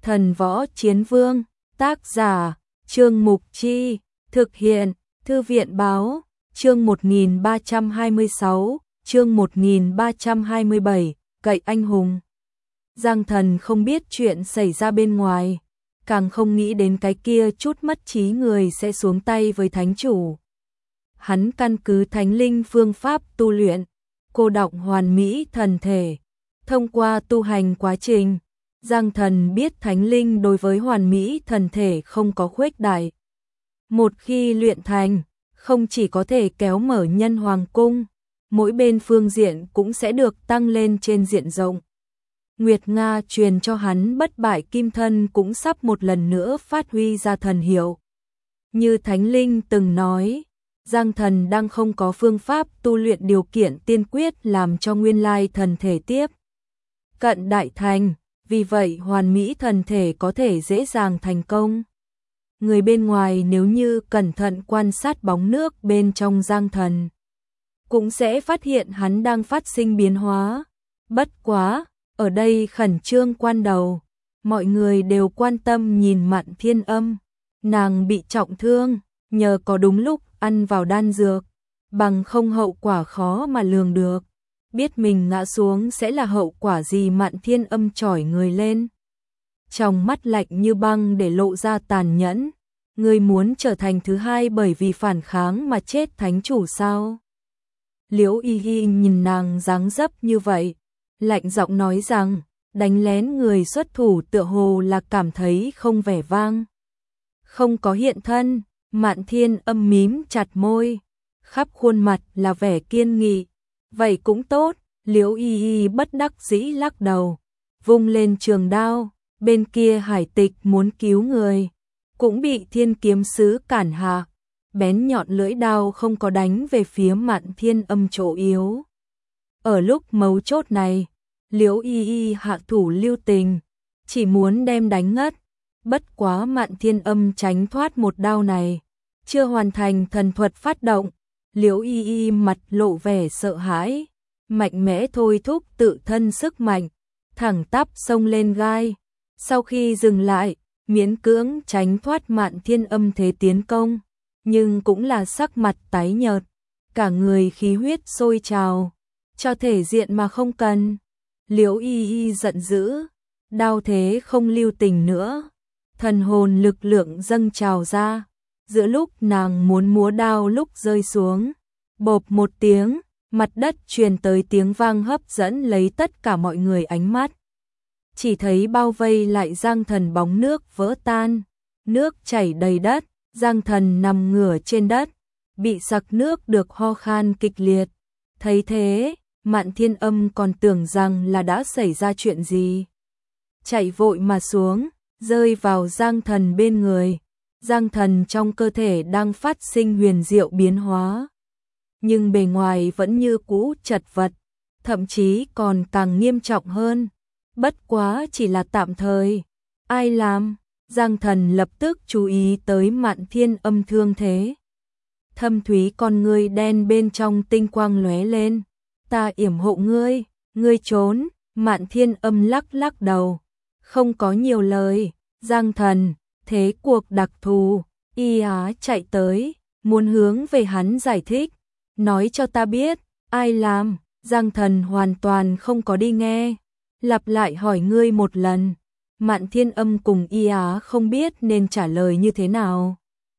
Thần võ chiến vương, tác giả, Trương Mục Chi, thực hiện, Thư viện báo, chương 1326, chương 1327, cậy anh hùng. Giang Thần không biết chuyện xảy ra bên ngoài, càng không nghĩ đến cái kia chút mất trí người sẽ xuống tay với thánh chủ. Hắn căn cứ thánh linh phương pháp tu luyện, cô đọng hoàn mỹ thần thể. Thông qua tu hành quá trình, Giang Thần biết thánh linh đối với hoàn mỹ thần thể không có khuếch đại. Một khi luyện thành, không chỉ có thể kéo mở nhân hoàng cung, mỗi bên phương diện cũng sẽ được tăng lên trên diện rộng. Nguyệt Nga truyền cho hắn bất bại kim thân cũng sắp một lần nữa phát huy ra thần hiệu. Như Thánh Linh từng nói, Giang Thần đang không có phương pháp tu luyện điều kiện tiên quyết làm cho nguyên lai thần thể tiếp cận đại thành, vì vậy hoàn mỹ thần thể có thể dễ dàng thành công. Người bên ngoài nếu như cẩn thận quan sát bóng nước bên trong Giang Thần, cũng sẽ phát hiện hắn đang phát sinh biến hóa. Bất quá, ở đây khẩn trương quan đầu, mọi người đều quan tâm nhìn Mạn Thiên Âm. Nàng bị trọng thương, nhờ có đúng lúc ăn vào đan dược, bằng không hậu quả khó mà lường được. Biết mình ngã xuống sẽ là hậu quả gì, Mạn Thiên Âm chỏi người lên, trong mắt lạnh như băng để lộ ra tàn nhẫn. Ngươi muốn trở thành thứ hai bởi vì phản kháng mà chết thánh chủ sao? Liễu Y Y nhìn nàng dáng dấp như vậy, lạnh giọng nói rằng, đánh lén người xuất thủ tựa hồ là cảm thấy không vẻ vang. Không có hiện thân, Mạn Thiên Âm mím chặt môi, khắp khuôn mặt là vẻ kiên nghị. Vậy cũng tốt, Liễu Y Y bất đắc dĩ lắc đầu, vung lên trường đao, bên kia Hải Tịch muốn cứu người, cũng bị Thiên Kiếm Sứ cản hạ. Bén nhọn lưỡi đao không có đánh về phía Mạn Thiên Âm chỗ yếu. Ở lúc mấu chốt này, Liễu Y Y hạ thủ lưu tình, chỉ muốn đem đánh ngất. Bất quá Mạn Thiên Âm tránh thoát một đao này, chưa hoàn thành thần thuật phát động, Liễu Y Y mặt lộ vẻ sợ hãi, mạnh mẽ thôi thúc tự thân sức mạnh, thẳng tắp xông lên gai. Sau khi dừng lại, miễn cưỡng tránh thoát Mạn Thiên Âm thế tiến công, nhưng cũng là sắc mặt tái nhợt, cả người khí huyết sôi trào, cho thể diện mà không cần. Liễu Y Y giận dữ, đao thế không lưu tình nữa, thần hồn lực lượng dâng trào ra. Giữa lúc nàng muốn múa đao lúc rơi xuống, bộp một tiếng, mặt đất truyền tới tiếng vang hấp dẫn lấy tất cả mọi người ánh mắt. Chỉ thấy bao vây lại Giang Thần bóng nước vỡ tan, nước chảy đầy đất, Giang Thần nằm ngửa trên đất, bị sặc nước được ho khan kịch liệt. Thấy thế, Mạn Thiên Âm còn tưởng rằng là đã xảy ra chuyện gì. Chạy vội mà xuống, rơi vào Giang Thần bên người. Giang Thần trong cơ thể đang phát sinh huyền diệu biến hóa, nhưng bề ngoài vẫn như cũ chật vật, thậm chí còn càng nghiêm trọng hơn. Bất quá chỉ là tạm thời. Ai làm? Giang Thần lập tức chú ý tới Mạn Thiên Âm thương thế. Thâm thúy con ngươi đen bên trong tinh quang lóe lên. Ta yểm hộ ngươi, ngươi trốn. Mạn Thiên Âm lắc lắc đầu, không có nhiều lời. Giang Thần, thế cuộc đặc thù. Y Á chạy tới, muốn hướng về hắn giải thích, nói cho ta biết, ai làm? Giang Thần hoàn toàn không có đi nghe, lặp lại hỏi ngươi một lần. Mạn Thiên Âm cùng Y Á không biết nên trả lời như thế nào.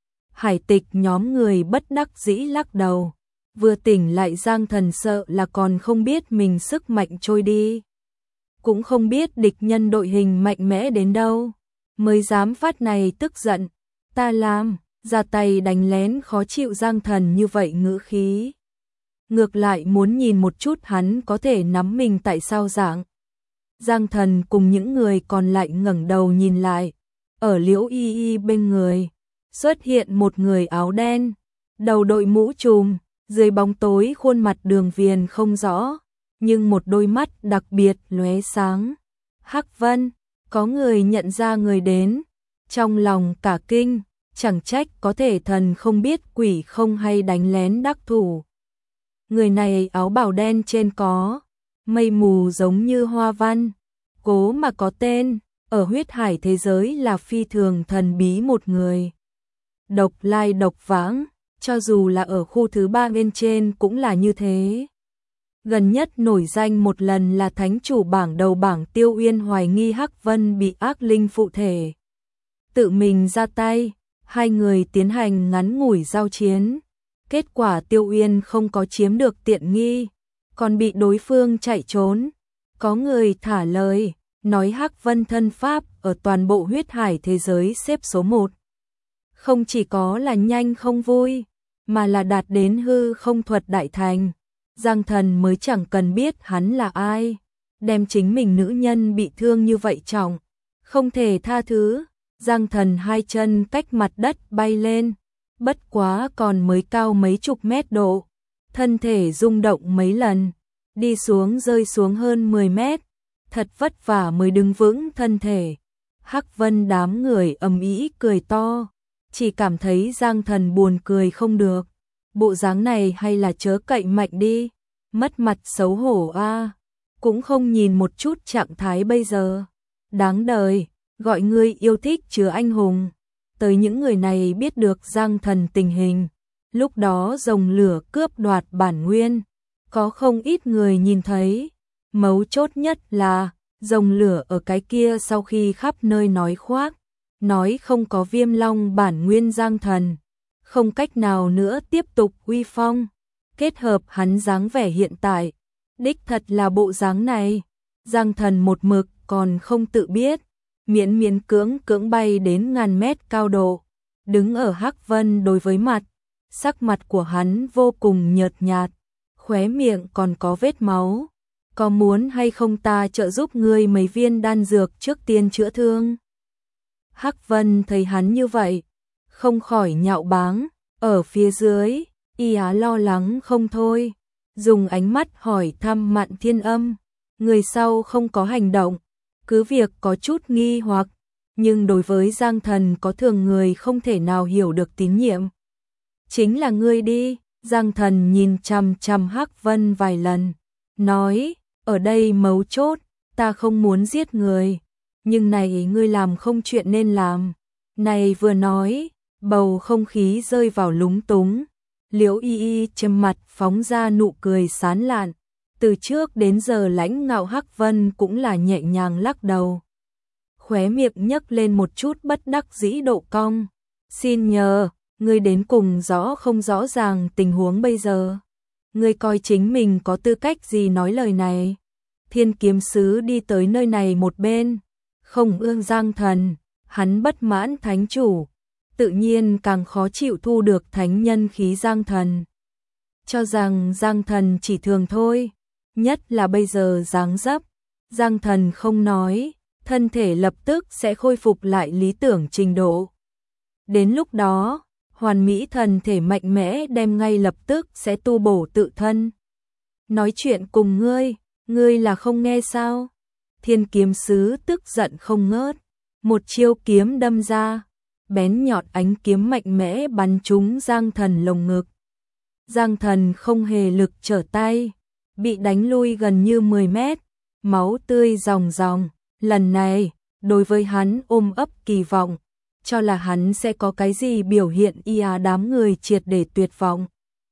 Hải Tịch nhóm người bất đắc dĩ lắc đầu, vừa tỉnh lại Giang Thần sợ là còn không biết mình sức mạnh trôi đi, cũng không biết địch nhân đội hình mạnh mẽ đến đâu mới dám phát này tức giận. Ta làm, ra tay đánh lén khó chịu. Giang Thần như vậy ngữ khí, ngược lại muốn nhìn một chút hắn có thể nắm mình tại sao dạng. Giang Thần cùng những người còn lại ngẩng đầu nhìn lại, ở Liễu Y Y bên người xuất hiện một người áo đen, đầu đội mũ trùm, dưới bóng tối khuôn mặt đường viền không rõ, nhưng một đôi mắt đặc biệt lóe sáng. Hắc Vân, có người nhận ra người đến, trong lòng cả kinh, chẳng trách có thể thần không biết quỷ không hay đánh lén đắc thủ. Người này áo bào đen trên có mây mù giống như hoa văn, cố mà có tên, ở huyết hải thế giới là phi thường thần bí một người. Độc lai độc vãng, cho dù là ở khu thứ 3 bên trên cũng là như thế. Gần nhất nổi danh một lần là thánh chủ bảng đầu bảng Tiêu Uyên hoài nghi Hắc Vân bị ác linh phụ thể. Tự mình ra tay, hai người tiến hành ngắn ngủi giao chiến. Kết quả Tiêu Uyên không có chiếm được tiện nghi, còn bị đối phương chạy trốn. Có người thả lời, nói Hắc Vân thân pháp ở toàn bộ huyết hải thế giới xếp số 1. Không chỉ có là nhanh không vui, mà là đạt đến hư không thuật đại thành. Giang Thần mới chẳng cần biết hắn là ai, đem chính mình nữ nhân bị thương như vậy trọng, không thể tha thứ. Giang Thần hai chân cách mặt đất bay lên, bất quá còn mới cao mấy chục mét độ, thân thể rung động mấy lần, đi xuống rơi xuống hơn 10 mét, thật vất vả mới đứng vững thân thể. Hắc Vân đám người ầm ĩ cười to, chỉ cảm thấy Giang Thần buồn cười không được. Bộ dáng này hay là chớ cậy mạnh đi, mất mặt xấu hổ a, cũng không nhìn một chút trạng thái bây giờ. Đáng đời, gọi ngươi yêu thích chứa anh hùng. Tới những người này biết được Giang Thần tình hình, lúc đó rồng lửa cướp đoạt bản nguyên, có không ít người nhìn thấy. Mấu chốt nhất là, rồng lửa ở cái kia sau khi khắp nơi nói khoác, nói không có Viêm Long bản nguyên Giang Thần, không cách nào nữa tiếp tục uy phong. Kết hợp hắn dáng vẻ hiện tại, đích thật là bộ dáng này. Giang Thần một mực còn không tự biết, miễn miễn cưỡng bay đến ngàn mét cao độ, đứng ở Hắc Vân đối với mặt, sắc mặt của hắn vô cùng nhợt nhạt, khóe miệng còn có vết máu. Có muốn hay không ta trợ giúp ngươi mấy viên đan dược trước tiên chữa thương? Hắc Vân thấy hắn như vậy, không khỏi nhạo báng, ở phía dưới, y á lo lắng không thôi, dùng ánh mắt hỏi thăm Mạn Thiên Âm. Người sau không có hành động, cứ việc có chút nghi hoặc, nhưng đối với Giang Thần có thường người không thể nào hiểu được tín nhiệm. Chính là ngươi đi. Giang Thần nhìn chằm chằm Hắc Vân vài lần, nói, ở đây mấu chốt, ta không muốn giết người, nhưng này ngươi làm không chuyện nên làm. Này vừa nói, bầu không khí rơi vào lúng túng. Liễu Y Y trên mặt phóng ra nụ cười sán lạn, từ trước đến giờ lãnh ngạo Hắc Vân cũng là nhẹ nhàng lắc đầu. Khóe miệng nhấc lên một chút bất đắc dĩ độ cong. Xin nhờ, ngươi đến cùng rõ không rõ ràng tình huống bây giờ? Ngươi coi chính mình có tư cách gì nói lời này? Thiên kiếm sứ đi tới nơi này một bên, không ương Giang Thần, hắn bất mãn thánh chủ, tự nhiên càng khó chịu thu được thánh nhân khí Giang Thần. Cho rằng Giang Thần chỉ thường thôi, nhất là bây giờ dáng dấp, Giang Thần không nói, thân thể lập tức sẽ khôi phục lại lý tưởng trình độ. Đến lúc đó, hoàn mỹ thần thể mạnh mẽ đem ngay lập tức sẽ tu bổ tự thân. Nói chuyện cùng ngươi là không nghe sao? Thiên kiếm sứ tức giận không ngớt, một chiêu kiếm đâm ra, bén nhọn ánh kiếm mạnh mẽ bắn trúng Giang Thần lồng ngực. Giang Thần không hề lực trở tay, bị đánh lui gần như 10 mét, máu tươi ròng ròng. Lần này, đối với hắn ôm ấp kỳ vọng, cho là hắn sẽ có cái gì biểu hiện, đám người triệt để tuyệt vọng.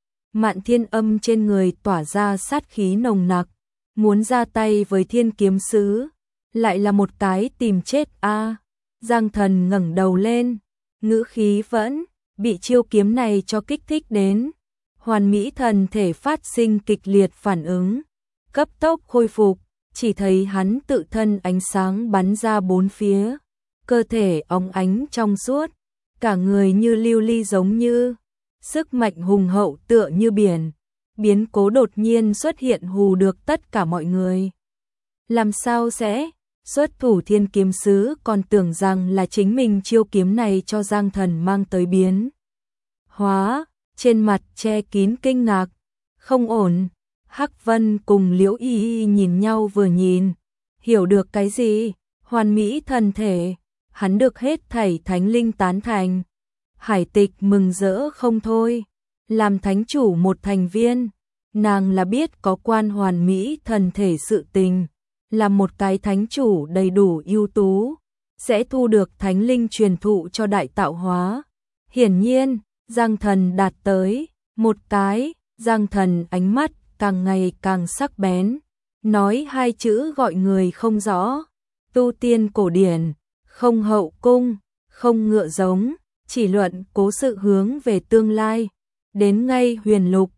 Mạn Thiên Âm trên người tỏa ra sát khí nồng nặc, muốn ra tay với thiên kiếm sứ, lại là một cái tìm chết a. Giang Thần ngẩng đầu lên, ngữ khí vẫn bị chiêu kiếm này cho kích thích đến, hoàn mỹ thần thể phát sinh kịch liệt phản ứng, cấp tốc khôi phục, chỉ thấy hắn tự thân ánh sáng bắn ra bốn phía, cơ thể óng ánh trong suốt, cả người như lưu ly giống như, sức mạnh hùng hậu tựa như biển, biến cố đột nhiên xuất hiện hù được tất cả mọi người. Làm sao sẽ? Xuất thủ thiên kiếm sứ còn tưởng rằng là chính mình chiêu kiếm này cho Giang Thần mang tới biến hóa, trên mặt che kín kinh ngạc. Không ổn. Hắc Vân cùng Liễu Y Y nhìn nhau vừa nhìn, hiểu được cái gì? Hoàn mỹ thần thể, hắn được hết thảy thánh linh tán thành. Hải Tịch mừng rỡ không thôi, làm thánh chủ một thành viên, nàng là biết có quan hoàn mỹ thần thể sự tình, là một cái thánh chủ đầy đủ ưu tú, sẽ thu được thánh linh truyền thụ cho đại tạo hóa. Hiển nhiên, Giang Thần đạt tới một cái, Giang Thần ánh mắt càng ngày càng sắc bén, nói hai chữ gọi người không rõ, tu tiên cổ điển, không hậu cung, không ngựa giống, chỉ luận cố sự hướng về tương lai, đến ngay huyền lục,